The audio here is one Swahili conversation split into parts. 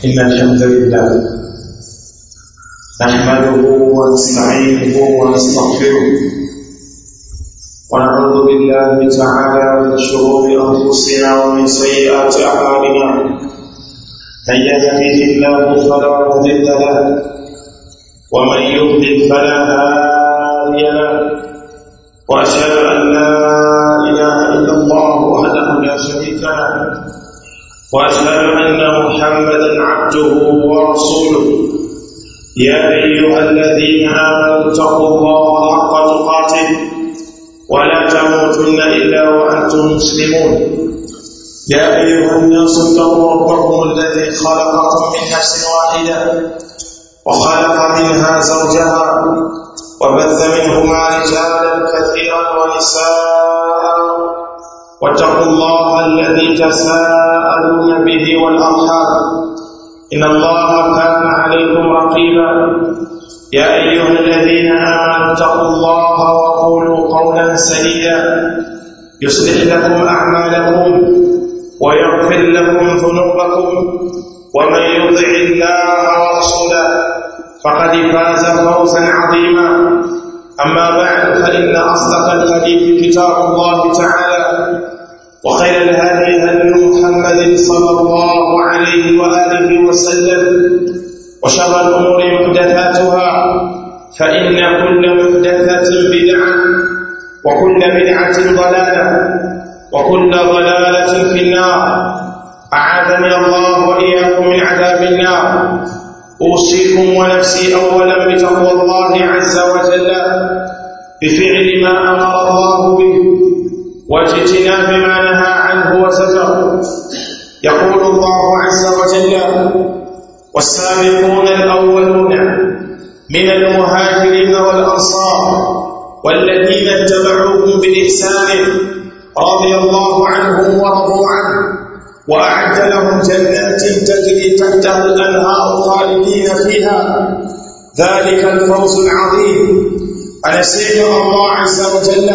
إن الحمد لله نحمده ونستعينه ونستغفره ونعوذ بالله تعالى من شرور أنفسنا ومن سيئات أعمالنا من يهده الله فلا مضل له ومن يضلل فلا هادي له وأشهد أن لا إله إلا الله وحده لا شريك له وأشهد أن محمدا عبده ورسوله يا أيها الذين آمنوا اتقوا الله حق تقاته ولا تموتن إلا وأنتم مسلمون يا أيها الناس اتقوا ربكم الذي خلقكم من نفس واحدة وخلق منها زوجها وبث منهما رجالا كثيرا ونساء واتقوا الله الذي تساءلون به والأرحام إن الله كان عليكم رقيبا يا أيها الذين آمنوا اتقوا الله وقولوا قولا سديدا يصلح لكم أعمالكم ويغفر لكم ذنوبكم ومن يطع الله ورسوله فقد فاز فوزا عظيما أما بعد فإن أصدق الحديث كتاب الله تعالى وخير الهدي هدي محمد صلى الله عليه وآله وسلم وشر الأمور محدثاتها فإن كل محدثة بدعة وكل بدعة ضلالة وكل ضلالة في النار أعاذني الله وإياكم من عذاب النار أوصيكم ونفسي أولا بتقوى الله عز وجل بفعل ما أمر الله به واجتناب ما نهى عنه وزجر يقول الله عز وجل والسابقون الأولون من المهاجرين والأنصار والذين اتبعوهم بإحسان رضي الله عنهم ورضوا عنه وأعد لهم جنات تجري تحتها الأنهار خالدين فيها ذلك الفوز العظيم أنسيم الله عز وجل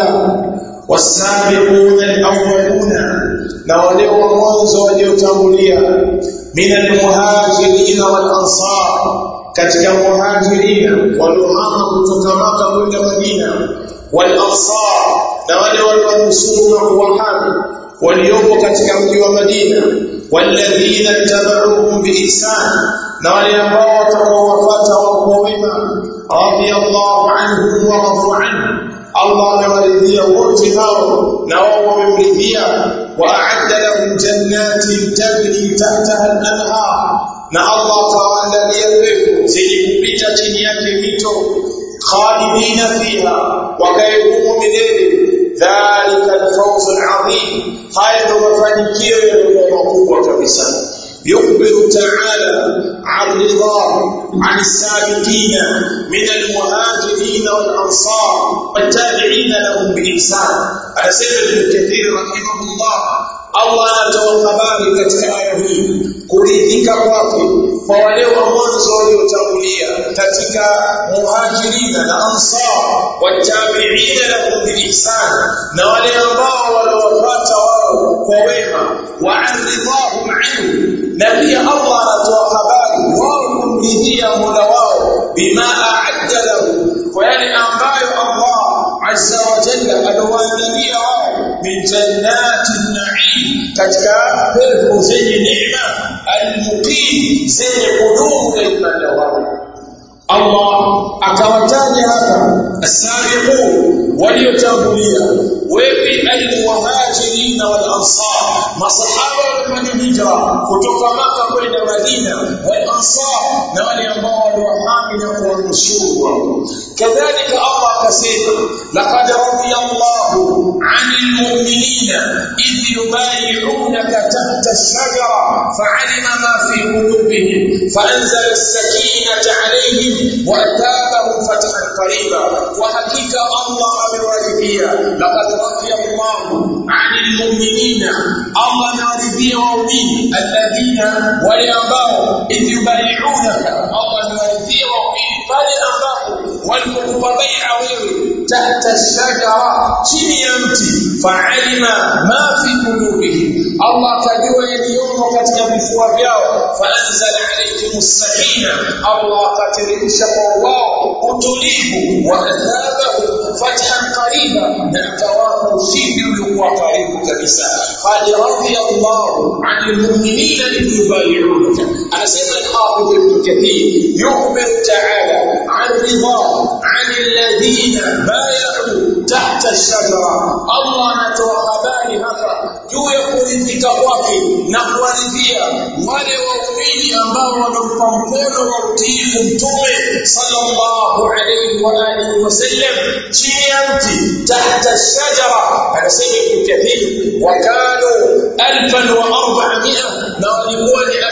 والسابقون الأولون نولوا المنذ وليتوليا من المهاجرين والأنصار katika muhajirina waliohama kutoka Makka kwenda Madina wal-ansar na wale walionusuru na kuwahami waliopo katika mji wa Madina walladhina tabi'uhum biihsan na wale ambao watakaowafuata kwa wema radiyallahu anhum wa radu anhu Allah amewaridhia wote hao na wao wamemridhia wa a'adda lahum jannatin tajri tahtaha al-anhar na Allah tawaandalia pepo zenye kupita chini yake mito khalidina fiha wakaehumu milele dhalika al-fawz al-'azim haya ndio mafanikio makubwa kabisa يخبر تعالى عن رضاه عن السابقين من المهاجرين والأنصار والتابعين لهم بإحسان على سيد ابن كثير رحمه الله الله anatoa katika aya hii kuridhika kwake kwa wale wa mwanzo waliotangulia katika muhajirina na ansar watabiina lahum biihsan na wale ambao waliowafuata wao kwa wema wa aridhahum anhu na pia Allah anatoa habari wao kumridhia Mola wao bima a'adda lahu kwa yale ambayo Allah azza wa jalla aliwaandalia wao min jannatin na'im katika pepo zenye neema al-muqim zenye kudumu katika wao Allah akawataja hapa as-sabiqun waliotangulia wepi al-muhajirin wal-ansar masahaba walifanya hijra kutoka Makka kwenda Madina wal-ansar na wale ambao walihami na kuwanusuru kadhalika Allah akasema laqad radiyallahu 'anil mu'minina idh yubay'unaka tahta ash-shajara fa'alima ma fi qulubihim fa'anzala as-sakinata 'alayhim wa atabahum fathan qariba wa hakika Allah amewaridhia laqad radiyallahu 'anil mu'minina Allah anawaridhia waumini alladhina wale ambao idh yubay'unaka Allah anawaridhia waumini pale ambapo walipokupa bai'a wewe tahta ash-shajara chini ya mti fa'alima ma fi qulubihim Allah akajua yaliyomo katika vifua vyao faanzala alayhimus sakina Allah akateremsha kwa wao utulivu wa adhabahu fathan qariba na akawapa ushindi uliokuwa karibu kabisa qad radiyallahu 'anil mu'minina idh yubay'unaka anasema al-Hafidh Ibn Kathir yukhbiru ta'ala 'an ridha 'anil ladina bay'u tahta ash-shajara Allah anatoa habari hapa juu ya kuridhika kwake na kuwaridhia wale waumini ambao wanampa mkono wa utiifu mtume sallallahu alayhi wa alihi wasallam chini ya mti tahta ash-shajara anasema Ibn Kathir wakano 1400 na walikuwa ni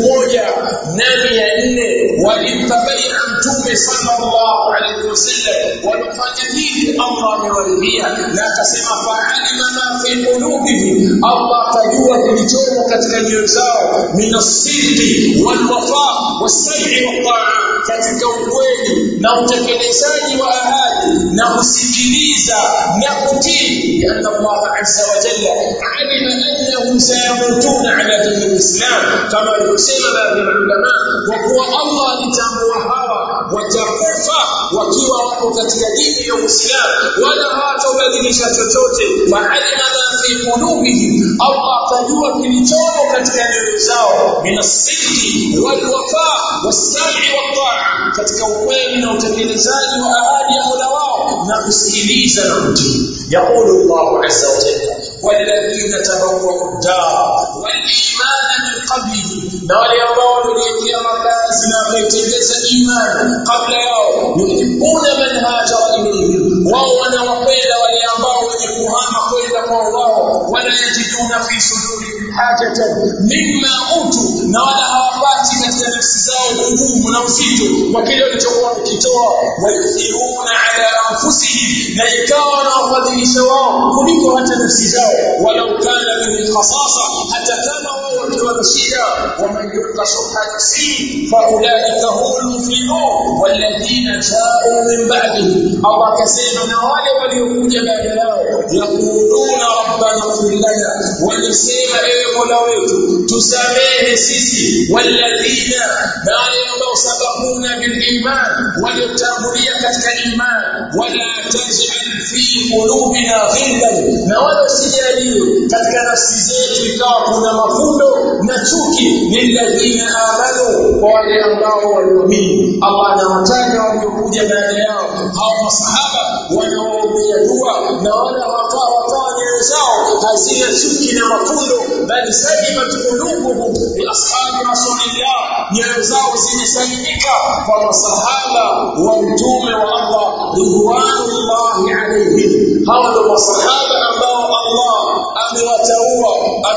1400 walimpa bai'a mtume sallallahu alayhi wasallam walifanya hivi Allah amewaridhia na akasema fa'alima ma fi qulubihim Allah akajua kilichomo katika nyoyo zao minasirri walwafa was-sam'i wat-ta'a katika ukweli na utekelezaji wa ahadi na kusikiliza na kutii ya Allah azza wa jalla alima annahum sayamutuna ala din al-islam kama alisema baadhi ya ulama kwa kuwa Allah alitambua hawa watakufa wakiwa wako katika dini ya Uislamu wala hawatabadilisha chochote fa'alima ma fi qulubihim Allah akajua kilichomo katika nyoyo zao minasirri walwafa was-sam'i wat-ta'a katika ukweli na utekelezaji wa ahadi ya Mola wao na kusikiliza na kutii يقول الله عز وجل والذين تبوأوا الدار والإيمان من قبلهم نار الله ليكيا مكاسي na kuitengeza imani kabla yao yuhibbuna man hajara ilayhim wao wanawapenda wale ambao wenye kuhama kwenda kwa wao wala yajiduna fi sudurihim hajatan mimma utu na wala hawapati katika nafsi zao nguvu na uzito kwa kile walichokuwa wakitoa wayuthiruna ala anfusihim na ikawa na wafadhilisha wao kuliko hata nafsi zao walau kana min khasasa hata kama wao wakiwa na shida waman yuqashuha nafsihi faulaika humul muflihun walladhina ja'u min ba'dihim Allah kasema na wale waliokuja baada yao yaquluna rabbana ighfir lana walisema ewe Mola wetu tusamehe sisi walladhina wale ambao sabaquna bil iman waliotangulia katika iman wala taj'al fi qulubina ghillan na wala usijalie katika nafsi zetu ikawa kuna mafundo na chuki lilladhina amanu kwa wale ambao waliamini Allah anawataja waliokuja baada yao hao masahaba wanaoomba dua na wala wakawa nyoyo zao hazina chuki na mafundo bali salimat qulubuhum bi ashabi rasulillah nyoyo zao zimesalimika kwa masahaba wa mtume wa Allah ridwanullahi alayhim hao ndio masahaba ambao Allah amewateua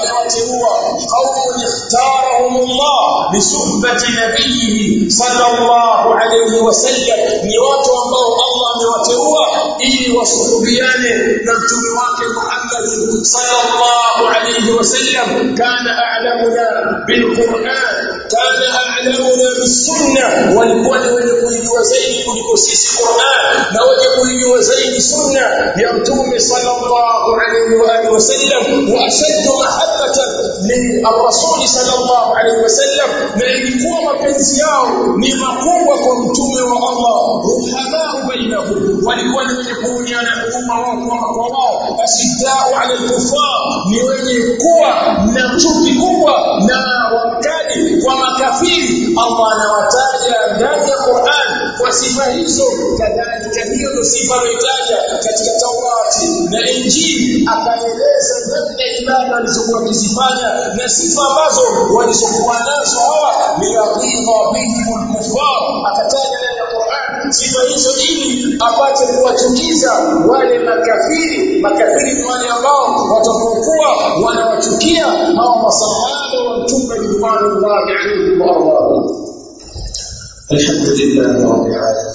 qaumun ikhtarahumullah bi suhbati nabiyhi sallallahu alayhi wasallam ni watu ambao Allah amewateua ili wasuhubiane na mtume wake Muhammad sallallahu alayhi wasallam kana a'lamuna bil Qur'an kana a'lamuna bis sunnah walikuwa wenye kujua zaidi kuliko sisi Qur'an na wenye kujua zaidi sunna ya mtume sallallahu alayhi wa alihi wasallam wa ashaddu mahabbatan lil-rasul sallallahu alayhi wasallam na ilikuwa mapenzi yao ni makubwa kwa mtume wa Allah ruhamaa bainahum walikuwa ni wenye kuonyana huruma wao kwa wao ashiddau 'ala al-kuffar ni wenye kuwa na chuki kubwa na wakali kwa makafiri Allah anawataja ndani ya Qur'an kwa sifa hizo kadhalika hiyo ndio sifa aliyotaja katika Taurati na Injili akaeleza namna ibada alizokuwa kuzifanya na sifa ambazo walizokuwa nazo hawa ni yaqidha bihim al-kuffar akataja ndani ya Qur'an sifa hizo ili apate kuwachukiza wale makafiri ni wale ambao watakokuwa wanawachukia hawa masahaba wa mtume ridwanullahi alayhi wa sallam alhamdulillah rabbil alamin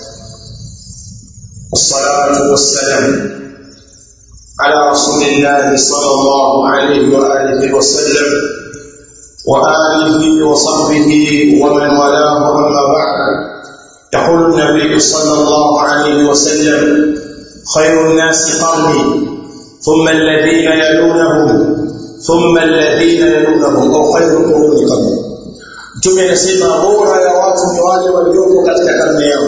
والصلاه والسلام على رسول الله صلى الله عليه واله وسلم واله وصحبه ومن والاه اما بعد يقول النبي صلى الله عليه وسلم خير الناس قرني ثم الذين يلونهم thumma alladhina yalunahum aw khayrul quruni qabla. Mtume anasema bora ya watu ni wale walioko katika karne yao.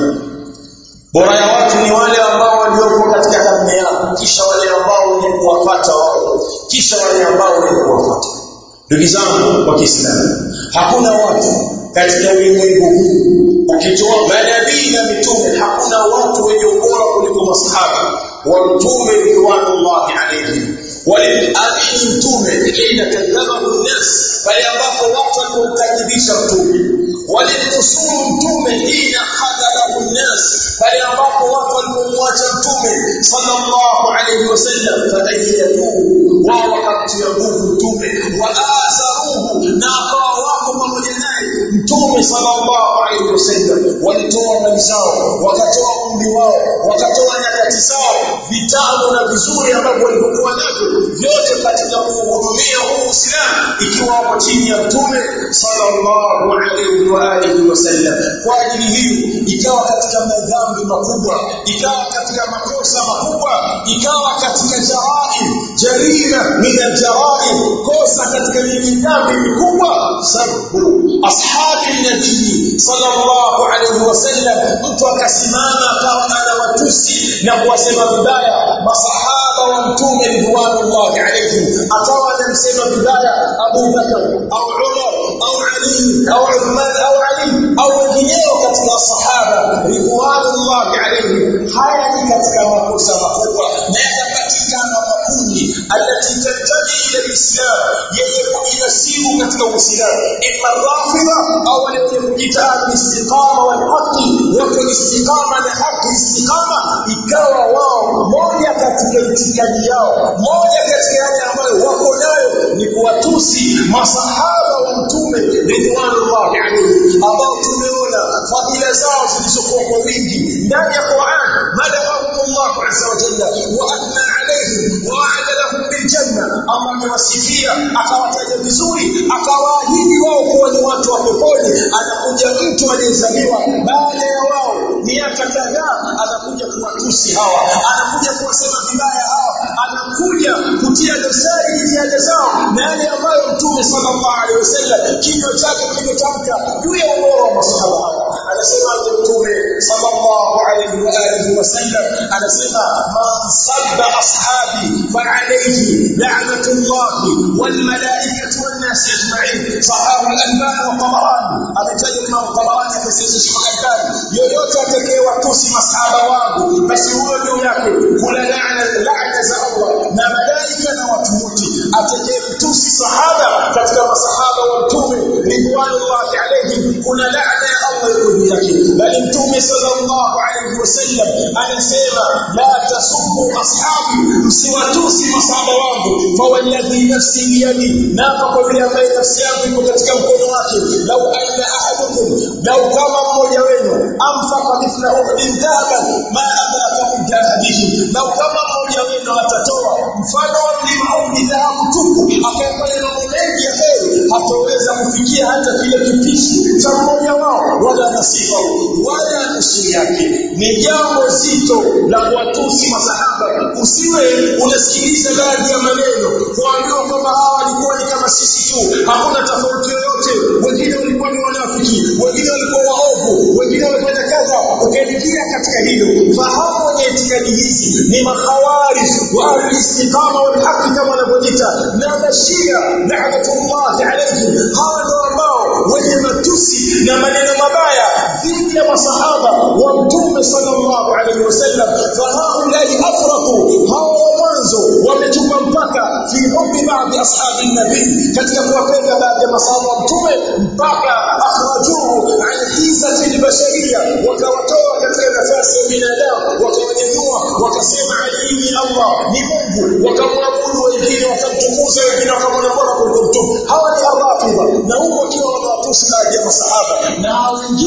Bora ya watu ni wale ambao walioko katika karne yao, kisha wale ambao wenye kuwafuata wao, kisha wale ambao wenye kuwafuata. Ndugu zangu wa Kiislamu, hakuna watu katika ulimwengu huu ukitoa manabii na mitume, hakuna watu wenye ubora kuliko masahaba wa mtume ridwanullahi alayhi. Waliamini mtume hina kadhabahu an-nas, pale ambapo watu walimkadhibisha mtume. Walimkusuru mtume hina khadalahu an-nas, pale ambapo watu walimwacha mtume sallallahu alayhi wasallam. Fadaiyahu wa waqtia mtume wa asaruhu, na akawa wako pamoja naye mtume sallallahu alayhi wasallam. Walitoa mali zao, wakatoa umri wao, wakatoa nyakati zao, vitabu na vizuri ambavyo walikuwa navyo, vyote katika kuhudumia Uislamu, ikiwa hapo chini ya mtume sallallahu alayhi wa alihi wasallam. Kwa ajili hiyo ikawa katika madhambi makubwa, ikawa katika makosa makubwa, ikawa katika jarima min al-jaraim, kosa katika dhambi mikubwa, sababu ashabi nabii sallallahu alayhi wasallam. Mtu akasimama akawa anawatusi na kuwasema vibaya masahaba wa mtume ridwanullahi alayhi, akawa anamsema vibaya Abu Bakar au Umar au Ali au Uthman au Ali au wengineo katika sahaba ridwanullahi alayhi. Haya ni katika makosa makubwa na yanapatikana makundi alati tatabi ila al-Islam, yenye kujinasibu katika Uislamu, imma rafidha au waliojiita al-istiqama wal haqi, watu istiqama na haki. Istiqama ikawa wao moja katika itikadi yao, moja katika yale ambayo wako nayo ni kuwatusi masahaba wa mtume ridwanullahi alayhi, ambao tumeona fadhila zao zilizokuwa kwa wingi ndani ya Qur'an. Madahumullahu azza wa jalla wa athna alayhim wa a'ada lahum bil janna, amma amewasifia akawataja vizuri, akawaahidi wao kuwa ni watu wa peponi. Anakuja mtu aliyezaliwa baada ya wao miaka kadhaa, anakuja kuwatusi hawa, anakuja kuwasema vibaya hawa, anakuja kutia dosari jitihada zao na yale ambayo mtume sallallahu alaihi wasallam kinywa chake kimetamka juu ya ubora wa masahaba hawa. Anasema mtume sallallahu alaihi wa alihi wasallam, anasema man sabba ashabi fa alayhi la'natullahi wal malaikati wan nas ajma'in. Sahabu al-Albani wa Tabarani, ametaja Imam Tabarani akisema Albani, yoyote atakayewatusi masahaba wangu, basi huyo ndio yake kuna laana za Allah na malaika na watu wote. Atakayetusi sahaba katika masahaba wa mtume ridwanullahi alayhi, kuna laana ya Allah juu yake. Bali mtume sallallahu alayhi wasallam anasema la tasubbu ashabi, msiwatusi masahaba wangu, fa walladhi nafsi biyadi, na kwa vile ambaye nafsi yangu iko katika mkono wake, lau anna ahadukum, lau kama mmoja wenu amfaka mithla uhudin dhahaban ma adraka mujahadihi, lau kama mmoja wenu atatoa mfano wa mlima Uhud dhahabu tupu, akafanya mambo mengi ya heri, hataweza kufikia hata kile kipishi cha mmoja wao, wala nasifa wala nusu yake. Ni jambo zito la kuwatusi masahaba. Usiwe unasikiliza baadhi ya maneno kuambiwa kwamba hawa walikuwa ni kama sisi tu, hakuna tofauti yoyote, wengine walikuwa ni wanafiki, wengine walikuwa waovu, wengine walifanya kadha, ukaingia katika hilo. Fahamu wenye itikadi hizi ni makhawarij wa al-istiqama wal haqq kama wanavyojiita, na mashia la'natullahi alayhim. Hawa ndio ambao wenye matusi na maneno mabaya dhidi ya masahaba wa mtume sallallahu alayhi wasallam. Fahaulai afraqu, hawa mwanzo wametupa mpaka fi hubbi baadhi ashabi nabii, katika kuwapenda baadhi ya masahaba wa mtume, mpaka akhrajuhu an hizati al-bashariyya, wakawatoa katika nafasi ya binadamu, wakawanyanyua wakasema Ali ni Allah, ni Mungu, wakamwabudu wengine, wakamtukuza wengine, wakamwona bora kuliko mtume. Hawa ni arrafidha, na huko wakiwa wanawatusi baadhi ya masahaba, na wengine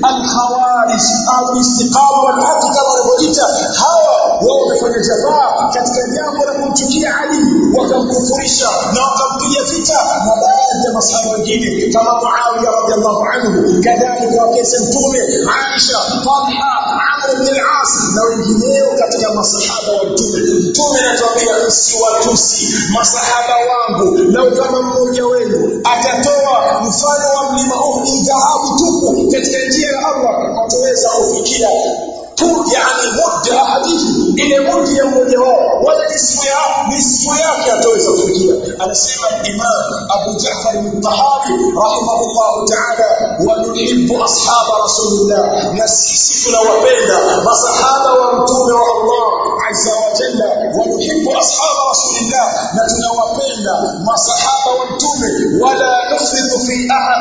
al-khawarij au istiqama wal haqq kama walivyoita hawa wao wamefanya jabaa katika jambo la kumchukia Ali wakamkufurisha na wakampiga vita na baadhi ya masahaba wengine kama Muawiya radhiallahu anhu kadhalika wakese mtume Aisha Talha Amr ibn al-As na wengineo katika masahaba wa mtume anatuambia msiwatusi masahaba wangu na kama mmoja wenu atatoa mfano wa mlima Uhud dhahabu tupu katika njia ya Allah ataweza kufikia yani muda hadithi ile muda ya mmoja wao wala nisfu yake ataweza kufikia. Anasema Imam Abu Ja'far al-Tahawi rahimahullah ta'ala wa nuhibbu ashab rasulillah, na sisi tunawapenda masahaba wa mtume wa Allah azza wa jalla, wa nuhibbu ashab rasulillah, na tunawapenda masahaba wa mtume wala nufritu fi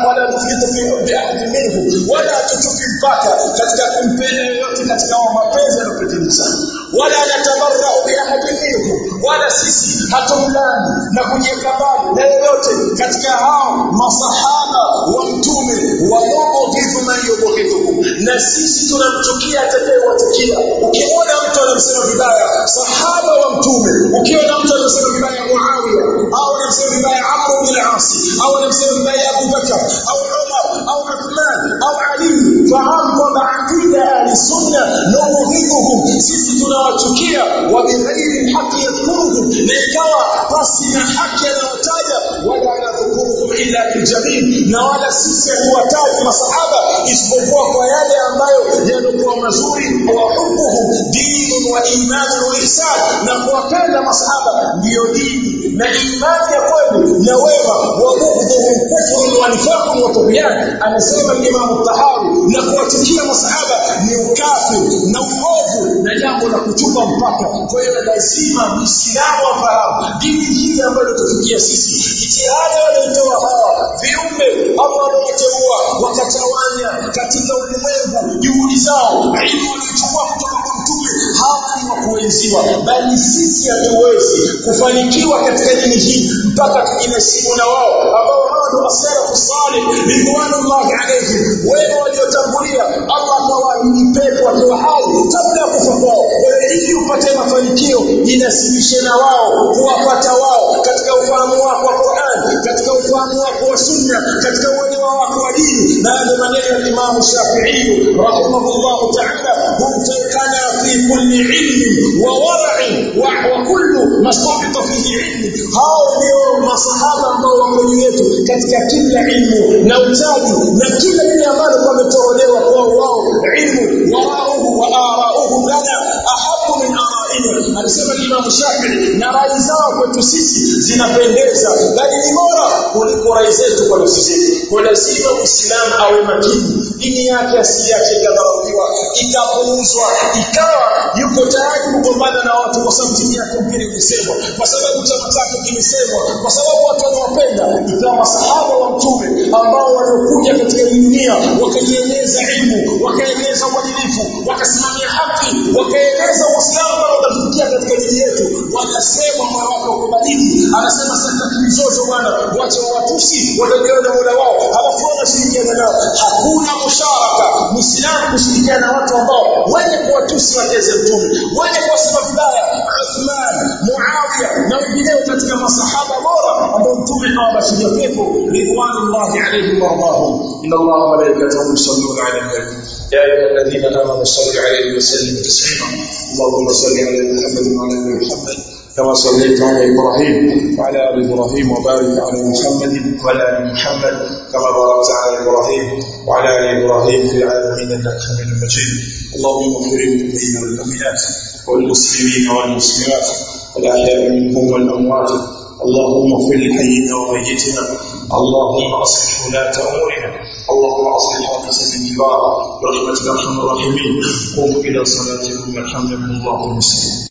ahad minhu, wala tutupi mpaka katika kumpenda yote katika mapenzi yanayopendeza, wala natabarra'u bi ahadin minhum, wala sisi hatumlani na kujiweka mbali na yote katika hao masahaba wa mtume wanaobughidu man yubghidhuhum, na sisi tunamchukia atakayewachukia. Ukiona mtu anamsema vibaya sahaba wa mtume, ukiona mtu anamsema vibaya Muawiya au anamsema vibaya Amr ibn al-As au anamsema vibaya Abu Bakar au Umar au Uthman au Ali, fahamu kwamba aqida al-sunna nubghidhuhum, sisi tunawachukia wa bighairi haqi yadhkuruhum, na ikawa basi na haki anayotaja wala anadhukuruhum illa biljamil, na wala sisi hatuwataji masahaba isipokuwa kwa yale ambayo yanakuwa mazuri. Wa hubbuhum dinun wa imanun wa ihsan, na kuwapenda masahaba ndio dini na imani ya kweli na wema. Wa bughdhuhum kufrun wa nifaqun wa tughyan, anasema Imam Tahawi, na kuwachukia masahaba ni ukafiri na uovu na jambo la kuchupa mpaka. Kwa hiyo lazima Muislamu afahamu dini hii ambayo tufikia sisi, jitihada waliotoa hawa viumbe Allah anawateua wakatawanya katika ulimwengu, juhudi zao elimu walichukua kutoka kwa mtume, hawa ni wa kuenziwa, bali sisi hatuwezi kufanikiwa katika dini hii mpaka tujinasibu na wao ambao hawa ndio as-salafu salih ridwanullahi alayhim, wema waliotangulia. Allah akawaahidi pepo akiwa hai kabla ya kufa kwao. Ili upate mafanikio jinasibishe na wao, kuwapata wao katika ufahamu wako wa Qur'an, katika ufahamu wako wa sunna, katika uelewa wako wa dini. Na ndio maneno ya Imam Shafi'i rahimahullah ta'ala, humtakana fi kulli ilmi wa war'i wa kullu mastabita fihi ilmi. Hao ndio masahaba ambao wako juu yetu katika kila ilmu na utaji na kila kile ambalo wametolewa kwa wao ilmu, warauhu wa arauhu lana ahabu min araina. Alisema Imam Shafi'i, na rai zao kwetu sisi zinapendeza, bali ni bora kuliko rai zetu kwa nafsi zetu. Kwa lazima Muislamu awe makini, dini yake asiache ikadharauliwa, ikapuuzwa, ikawa yuko tayari kugombana na watu kwa sababu dini yake mpira imesemwa, kwa sababu chama chake kimesemwa, kwa sababu watu wanawapenda. Ikawa masahaba wa mtume ambao waliokuja katika dunia wakajieleza ilmu, wakaeleza uadilifu, wakasimamia haki, wakaeleza Uislamu na wakafikia katika dini yetu, wanasema moyo wako ukubadili. Anasema sasa tulizozo bwana, wacha watusi watajiona Mola wao, halafu wanashirikiana nao. Hakuna musharaka Muislamu kushirikiana na watu ambao wenye kuwatusi wateze mtume, wenye kuwasema vibaya Uthman, Muawiya na wengineo katika masahaba bora ambao mtume anawabashiria pepo ridwanullahi alayhim wa radahum. Inna Allaha wa malaikatahu yusalluna 'alan nabi ya ayyuhalladhina amanu sallu 'alayhi wa sallimu taslima. Allahumma salli 'ala Muhammadin wa 'ala ali Muhammad كما صليت على إبراهيم وعلى آل إبراهيم، وبارك على محمد وعلى آل محمد كما باركت على إبراهيم وعلى آل إبراهيم في العالمين إنك حميد مجيد. اللهم اغفر للمؤمنين والمؤمنات والمسلمين والمسلمات الأحياء منهم والأموات. اللهم اغفر لحينا وميتنا. اللهم أصلح ولاة أمورنا. اللهم أصلح وفسد الجبار برحمتك أرحم الراحمين. قوموا إلى صلاتكم والحمد لله المسلمين.